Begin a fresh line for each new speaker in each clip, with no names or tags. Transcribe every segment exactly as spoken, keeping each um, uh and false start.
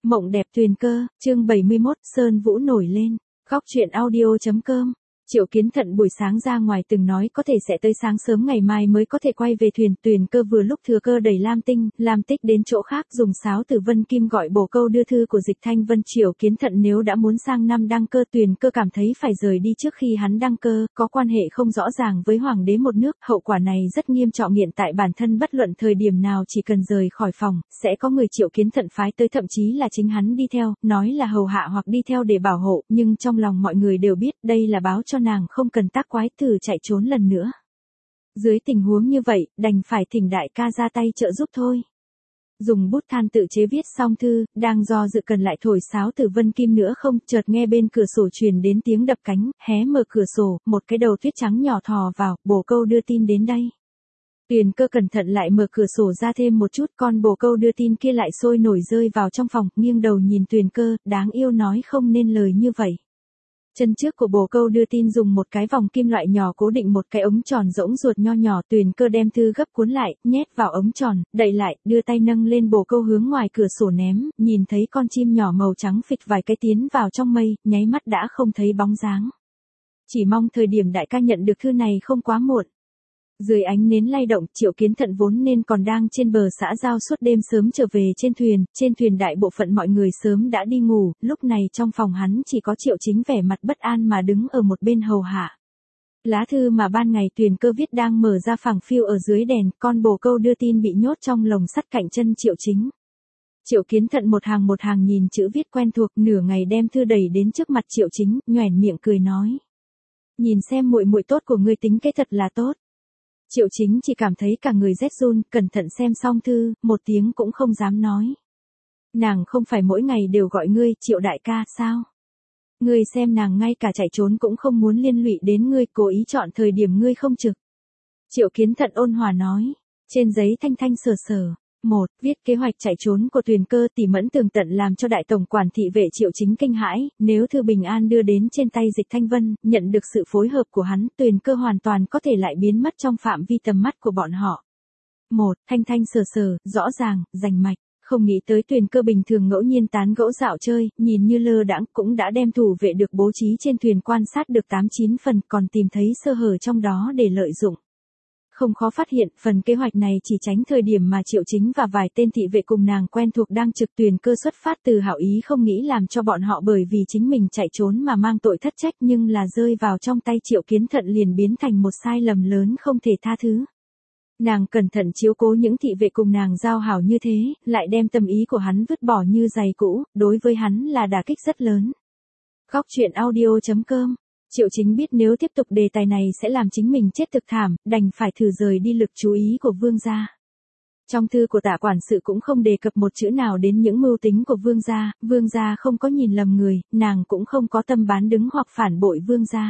Mộng đẹp tuyền cơ, chương bảy mươi mốt, Sơn Vũ nổi lên. Góc truyện audio chấm com. Triệu Kiến Thận buổi sáng ra ngoài từng nói có thể sẽ tới sáng sớm ngày mai mới có thể quay về thuyền. Tuyền cơ vừa lúc thừa cơ đẩy Lam Tinh, Lam Tích đến chỗ khác dùng sáo từ Vân Kim gọi bổ câu đưa thư của Dịch Thanh Vân. Triệu Kiến Thận nếu đã muốn sang năm đăng cơ, Tuyền cơ cảm thấy phải rời đi trước khi hắn đăng cơ, có quan hệ không rõ ràng với hoàng đế một nước, hậu quả này rất nghiêm trọng. Hiện tại bản thân bất luận thời điểm nào chỉ cần rời khỏi phòng, sẽ có người Triệu Kiến Thận phái tới, thậm chí là chính hắn đi theo, nói là hầu hạ hoặc đi theo để bảo hộ, nhưng trong lòng mọi người đều biết đây là báo cho nàng không cần tác quái thử chạy trốn lần nữa. Dưới tình huống như vậy, đành phải thỉnh đại ca ra tay trợ giúp thôi. Dùng bút than tự chế viết xong thư, đang do dự cần lại thổi sáo từ Vân Kim nữa không, chợt nghe bên cửa sổ truyền đến tiếng đập cánh, hé mở cửa sổ, một cái đầu tuyết trắng nhỏ thò vào, bồ câu đưa tin đến đây. Tuyền cơ cẩn thận lại mở cửa sổ ra thêm một chút, con bồ câu đưa tin kia lại sôi nổi rơi vào trong phòng, nghiêng đầu nhìn Tuyền cơ, đáng yêu nói không nên lời như vậy. Chân trước của bồ câu đưa tin dùng một cái vòng kim loại nhỏ cố định một cái ống tròn rỗng ruột nho nhỏ. Tuyền cơ đem thư gấp cuốn lại, nhét vào ống tròn, đậy lại, đưa tay nâng lên bồ câu hướng ngoài cửa sổ ném, nhìn thấy con chim nhỏ màu trắng phịch vài cái tiến vào trong mây, nháy mắt đã không thấy bóng dáng. Chỉ mong thời điểm đại ca nhận được thư này không quá muộn. Dưới ánh nến lay động, Triệu Kiến Thận vốn nên còn đang trên bờ xã giao suốt đêm sớm trở về trên thuyền, trên thuyền đại bộ phận mọi người sớm đã đi ngủ, lúc này trong phòng hắn chỉ có Triệu Chính vẻ mặt bất an mà đứng ở một bên hầu hạ. Lá thư mà ban ngày Tuyền cơ viết đang mở ra phẳng phiu ở dưới đèn, con bồ câu đưa tin bị nhốt trong lồng sắt cạnh chân Triệu Chính. Triệu Kiến Thận một hàng một hàng nhìn chữ viết quen thuộc, nửa ngày đem thư đẩy đến trước mặt Triệu Chính, nhoẻn miệng cười nói: "Nhìn xem muội muội tốt của ngươi tính kế thật là tốt." Triệu Chính chỉ cảm thấy cả người rét run, cẩn thận xem xong thư, một tiếng cũng không dám nói. "Nàng không phải mỗi ngày đều gọi ngươi Triệu đại ca sao? Ngươi xem nàng ngay cả chạy trốn cũng không muốn liên lụy đến ngươi, cố ý chọn thời điểm ngươi không trực." Triệu Kiến Thận ôn hòa nói, trên giấy thanh thanh sờ sờ. Một, viết kế hoạch chạy trốn của Tuyền cơ, tỉ mẫn tường tận làm cho đại tổng quản thị vệ Triệu Chính kinh hãi, nếu thư bình an đưa đến trên tay Dịch Thanh Vân, nhận được sự phối hợp của hắn, Tuyền cơ hoàn toàn có thể lại biến mất trong phạm vi tầm mắt của bọn họ. Một, thanh thanh sờ sờ, rõ ràng, rành mạch, không nghĩ tới Tuyền cơ bình thường ngẫu nhiên tán gẫu dạo chơi, nhìn như lơ đãng, cũng đã đem thủ vệ được bố trí trên thuyền quan sát được tám chín phần, còn tìm thấy sơ hở trong đó để lợi dụng. Không khó phát hiện, phần kế hoạch này chỉ tránh thời điểm mà Triệu Chính và vài tên thị vệ cùng nàng quen thuộc đang trực. Tuyền cơ xuất phát từ hảo ý không nghĩ làm cho bọn họ bởi vì chính mình chạy trốn mà mang tội thất trách, nhưng là rơi vào trong tay Triệu Kiến Thận liền biến thành một sai lầm lớn không thể tha thứ. Nàng cẩn thận chiếu cố những thị vệ cùng nàng giao hảo như thế, lại đem tâm ý của hắn vứt bỏ như giày cũ, đối với hắn là đả kích rất lớn. Góc truyện audio chấm com. Triệu Chính biết nếu tiếp tục đề tài này sẽ làm chính mình chết thực thảm, đành phải thử rời đi lực chú ý của Vương gia. Trong thư của Tạ quản sự cũng không đề cập một chữ nào đến những mưu tính của Vương gia, Vương gia không có nhìn lầm người, nàng cũng không có tâm bán đứng hoặc phản bội Vương gia.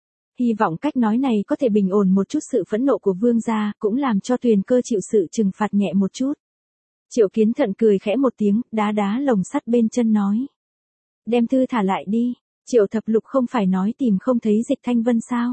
Hy vọng cách nói này có thể bình ổn một chút sự phẫn nộ của Vương gia, cũng làm cho Tuyền cơ chịu sự trừng phạt nhẹ một chút. Triệu Kiến Thận cười khẽ một tiếng, đá đá lồng sắt bên chân nói: "Đem thư thả lại đi. Triệu thập lục không phải nói tìm không thấy Dịch Thanh Vân sao?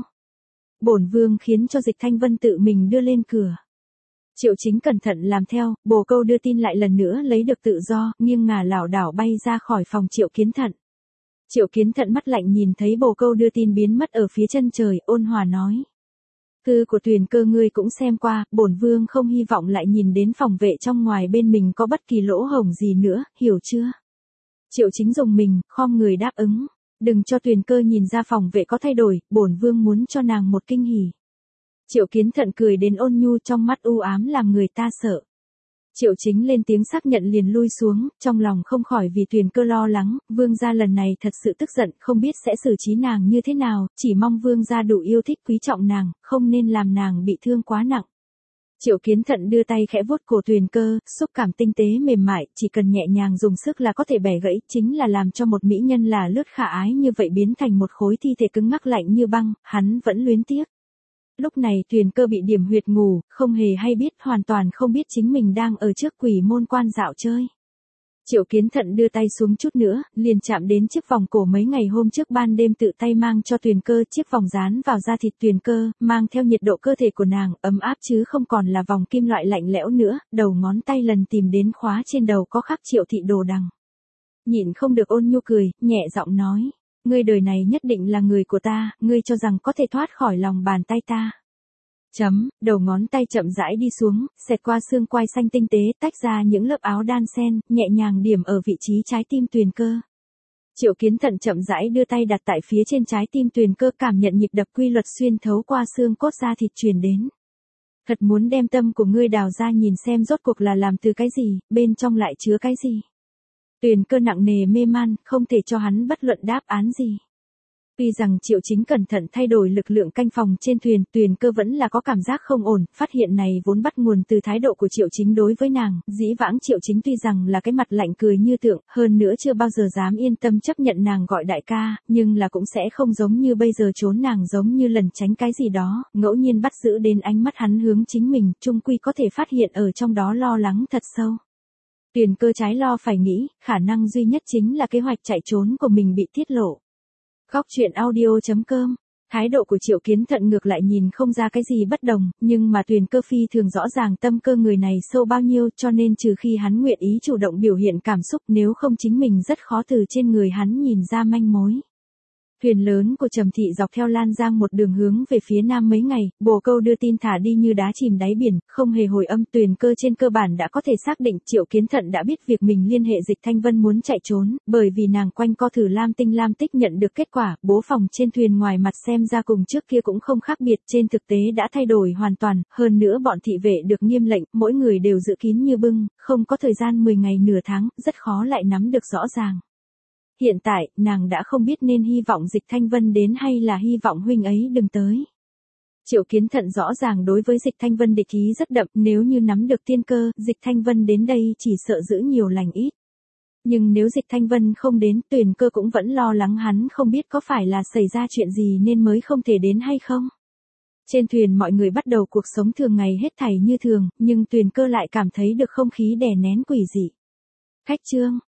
Bổn vương khiến cho Dịch Thanh Vân tự mình đưa lên cửa." Triệu Chính cẩn thận làm theo, bồ câu đưa tin lại lần nữa lấy được tự do, nghiêng ngả lảo đảo bay ra khỏi phòng Triệu Kiến Thận. Triệu Kiến Thận mắt lạnh nhìn thấy bồ câu đưa tin biến mất ở phía chân trời, ôn hòa nói: "Thư của Tuyền cơ ngươi cũng xem qua, bổn vương không hy vọng lại nhìn đến phòng vệ trong ngoài bên mình có bất kỳ lỗ hổng gì nữa, hiểu chưa?" Triệu Chính dùng mình, khom người đáp ứng: "Đừng cho Tuyền cơ nhìn ra phòng vệ có thay đổi, bổn vương muốn cho nàng một kinh hỉ." Triệu Kiến Thận cười đến ôn nhu, trong mắt u ám làm người ta sợ. Triệu Chính lên tiếng xác nhận liền lui xuống, trong lòng không khỏi vì Tuyền cơ lo lắng, Vương gia lần này thật sự tức giận, không biết sẽ xử trí nàng như thế nào, chỉ mong Vương gia đủ yêu thích quý trọng nàng, không nên làm nàng bị thương quá nặng. Triệu Kiến Thận đưa tay khẽ vuốt cổ Tuyền cơ, xúc cảm tinh tế mềm mại, chỉ cần nhẹ nhàng dùng sức là có thể bẻ gãy, chính là làm cho một mỹ nhân là lướt khả ái như vậy biến thành một khối thi thể cứng ngắc lạnh như băng, hắn vẫn luyến tiếc. Lúc này Tuyền cơ bị điểm huyệt ngủ, không hề hay biết, hoàn toàn không biết chính mình đang ở trước Quỷ Môn Quan dạo chơi. Triệu Kiến Thận đưa tay xuống chút nữa, liền chạm đến chiếc vòng cổ mấy ngày hôm trước ban đêm tự tay mang cho Tuyền cơ, chiếc vòng dán vào da thịt Tuyền cơ, mang theo nhiệt độ cơ thể của nàng, ấm áp chứ không còn là vòng kim loại lạnh lẽo nữa, đầu ngón tay lần tìm đến khóa trên đầu có khắc Triệu thị đồ đằng. Nhịn không được ôn nhu cười, nhẹ giọng nói. Ngươi đời này nhất định là người của ta, ngươi cho rằng có thể thoát khỏi lòng bàn tay ta. Chấm, đầu ngón tay chậm rãi đi xuống, xẹt qua xương quai xanh tinh tế, tách ra những lớp áo đan sen, nhẹ nhàng điểm ở vị trí trái tim Tuyền Cơ. Triệu Kiến Thận chậm rãi đưa tay đặt tại phía trên trái tim Tuyền Cơ, cảm nhận nhịp đập quy luật xuyên thấu qua xương cốt da thịt truyền đến. Thật muốn đem tâm của ngươi đào ra nhìn xem rốt cuộc là làm từ cái gì, bên trong lại chứa cái gì. Tuyền Cơ nặng nề mê man, không thể cho hắn bất luận đáp án gì. Tuy rằng Triệu Chính cẩn thận thay đổi lực lượng canh phòng trên thuyền, Tuyền Cơ vẫn là có cảm giác không ổn, phát hiện này vốn bắt nguồn từ thái độ của Triệu Chính đối với nàng, dĩ vãng Triệu Chính tuy rằng là cái mặt lạnh cười như tượng, hơn nữa chưa bao giờ dám yên tâm chấp nhận nàng gọi đại ca, nhưng là cũng sẽ không giống như bây giờ trốn nàng giống như lần tránh cái gì đó, ngẫu nhiên bắt giữ đến ánh mắt hắn hướng chính mình, chung quy có thể phát hiện ở trong đó lo lắng thật sâu. Tuyền Cơ trái lo phải nghĩ, khả năng duy nhất chính là kế hoạch chạy trốn của mình bị tiết lộ. Góc truyện audio chấm com. Thái độ của Triệu Kiến Thận ngược lại nhìn không ra cái gì bất đồng, nhưng mà Tuyền Cơ phi thường rõ ràng tâm cơ người này sâu bao nhiêu, cho nên trừ khi hắn nguyện ý chủ động biểu hiện cảm xúc, nếu không chính mình rất khó từ trên người hắn nhìn ra manh mối. Thuyền lớn của Trầm Thị dọc theo Lan Giang một đường hướng về phía nam mấy ngày, bồ câu đưa tin thả đi như đá chìm đáy biển, không hề hồi âm. Tuyền Cơ trên cơ bản đã có thể xác định Triệu Kiến Thận đã biết việc mình liên hệ Dịch Thanh Vân muốn chạy trốn, bởi vì nàng quanh co thử Lam Tinh Lam Tích nhận được kết quả, bố phòng trên thuyền ngoài mặt xem ra cùng trước kia cũng không khác biệt, trên thực tế đã thay đổi hoàn toàn, hơn nữa bọn thị vệ được nghiêm lệnh, mỗi người đều giữ kín như bưng, không có thời gian mười ngày nửa tháng, rất khó lại nắm được rõ ràng. Hiện tại, nàng đã không biết nên hy vọng Dịch Thanh Vân đến hay là hy vọng huynh ấy đừng tới. Triệu Kiến Thận rõ ràng đối với Dịch Thanh Vân địch ý rất đậm, nếu như nắm được tiên cơ, Dịch Thanh Vân đến đây chỉ sợ giữ nhiều lành ít. Nhưng nếu Dịch Thanh Vân không đến, Tuyền Cơ cũng vẫn lo lắng hắn không biết có phải là xảy ra chuyện gì nên mới không thể đến hay không. Trên thuyền mọi người bắt đầu cuộc sống thường ngày hết thảy như thường, nhưng Tuyền Cơ lại cảm thấy được không khí đè nén quỷ dị. Khách trương,